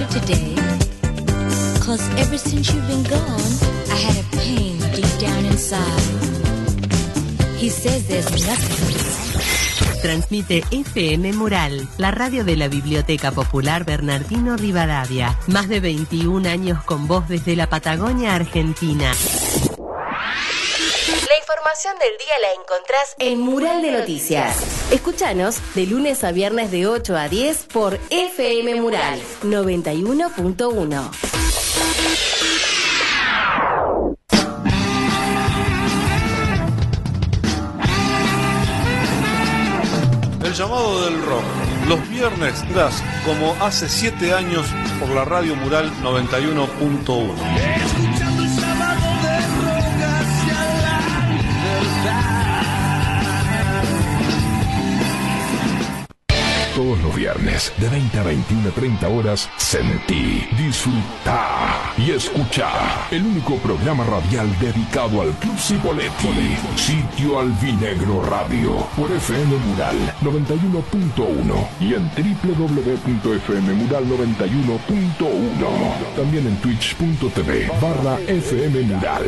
today, 'cause ever since you've been gone, I had a pain deep down inside. He says there's nothing. Transmite FM Mural, la radio de la Biblioteca Popular Bernardino Rivadavia. Más de 21 años con vos desde la Patagonia, Argentina. La información del día la encontrás en Mural de Noticias. Escúchanos de lunes a viernes de 8 a 10 por FM Mural 91.1. El llamado del rock. Los viernes das como hace 7 años por la Radio Mural 91.1. Escuchando el llamado del rock hacia la libertad. Todos los viernes, de 20 a 21 a 30 horas, sentí, disfrutá y escuchá el único programa radial dedicado al Club Cipolletti, Sitio Albinegro Radio, por FM Mural 91.1 y en www.fmmural91.1. También en twitch.tv/FM Mural.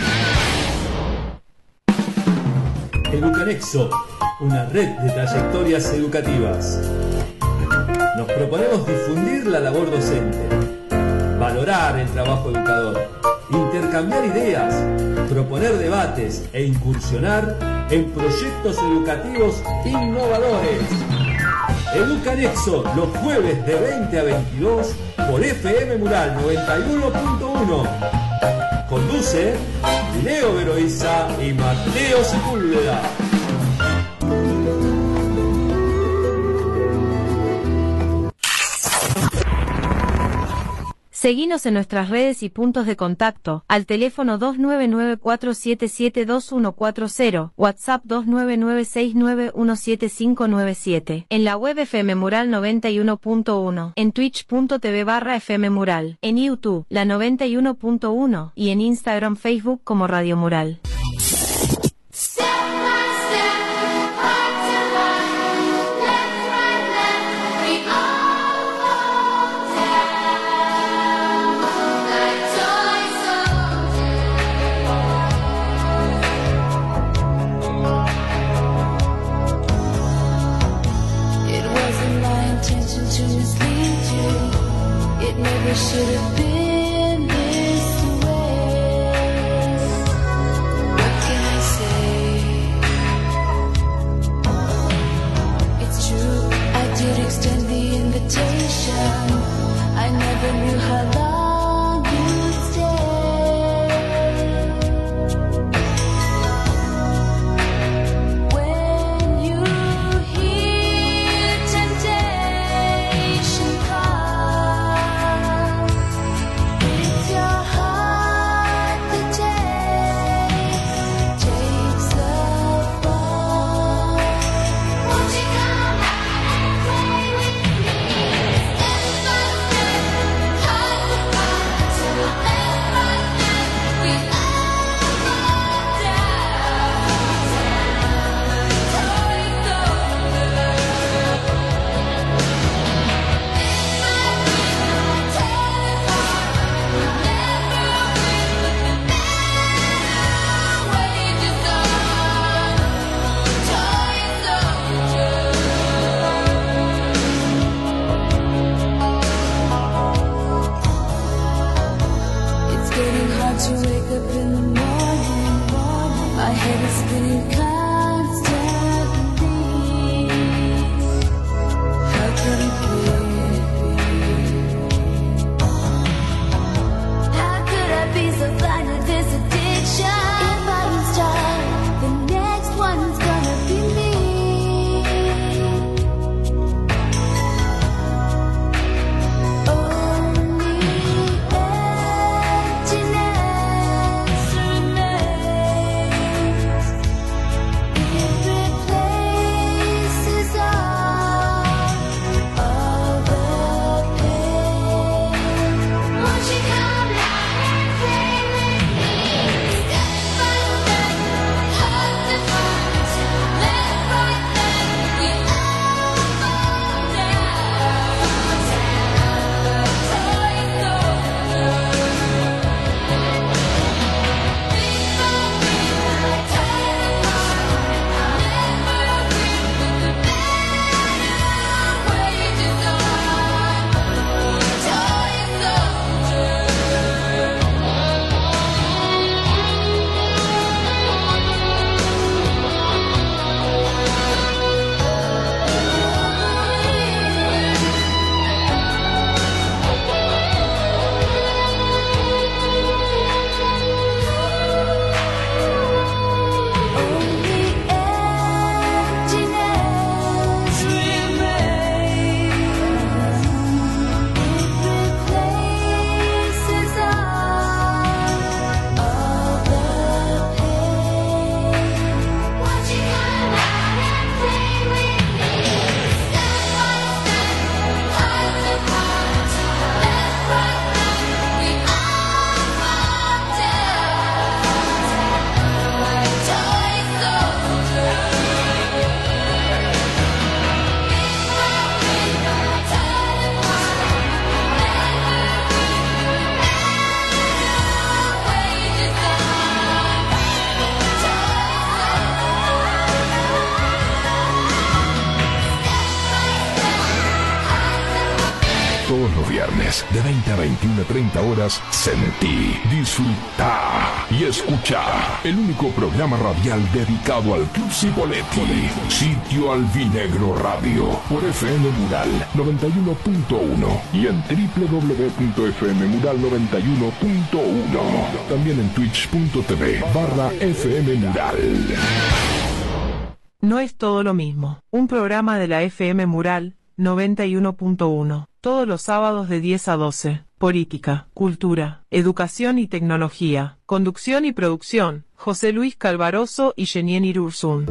Educanexo, una red de trayectorias educativas. Nos proponemos difundir la labor docente, valorar el trabajo educador, intercambiar ideas, proponer debates e incursionar en proyectos educativos innovadores. Educanexo, los jueves de 20 a 22 por FM Mural 91.1. Conduce Leo Veroiza y Mateo Sepúlveda. Seguinos en nuestras redes y puntos de contacto, al teléfono 2994772140, WhatsApp 2996917597, en la web FM Mural 91.1, en twitch.tv/FM Mural, en YouTube, la 91.1, y en Instagram, Facebook como Radio Mural. It should have been this way. What can I say? It's true, I did extend the invitation. I never knew how long you'd stay. When you hear temptation come, it's your heart that takes the fall. Won't you come back and play with me? Step by step, heart to heart, till every night we all down. Toys It's getting hard to wake up in the morning. My head is spinning constantly. How could it be? How could I be so blind to this addiction? If I don't start, the next one's gonna be me. Only emptiness remains. It replaces all the pain. Won't you come back and play with viernes de 20 a 21:30 horas, sentí, disfrutá y escuchá el único programa radial dedicado al Club Cipolletti, Sitio Albinegro Radio, por FM Mural 91.1 y en www.fmmural91.1. También en twitch.tv/FM Mural. No es todo lo mismo. Un programa de la FM Mural 91.1. Todos los sábados de 10 a 12. Política, cultura, educación y tecnología. Conducción y producción. José Luis Calvaroso y Jenien Irursun.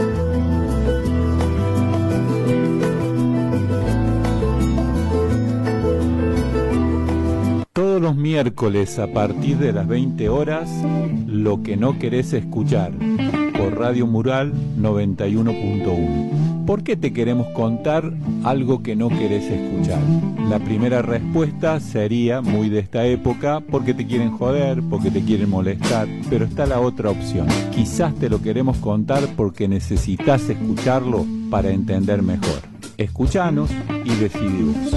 Todos los miércoles a partir de las 20 horas, Lo que no querés escuchar, por Radio Mural 91.1. ¿Por qué te queremos contar algo que no querés escuchar? La primera respuesta sería, muy de esta época, porque te quieren joder, porque te quieren molestar, pero está la otra opción. Quizás te lo queremos contar porque necesitas escucharlo para entender mejor. Escuchanos y decidí vos.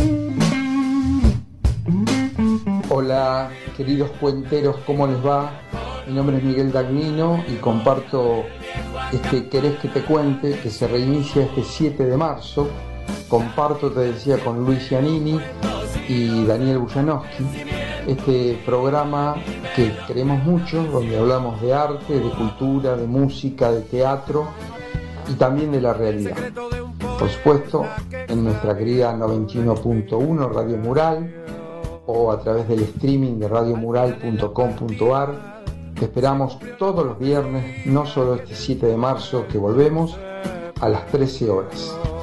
Hola, queridos puenteros, ¿cómo les va? Mi nombre es Miguel Dagnino y comparto este Querés que te cuente, que se reinicia este 7 de marzo. Comparto, te decía, con Luis Giannini y Daniel Bujanowski, este programa que queremos mucho, donde hablamos de arte, de cultura, de música, de teatro y también de la realidad. Por supuesto, en nuestra querida 91.1 Radio Mural, o a través del streaming de radiomural.com.ar. Te esperamos todos los viernes, no solo este 7 de marzo que volvemos, a las 13 horas.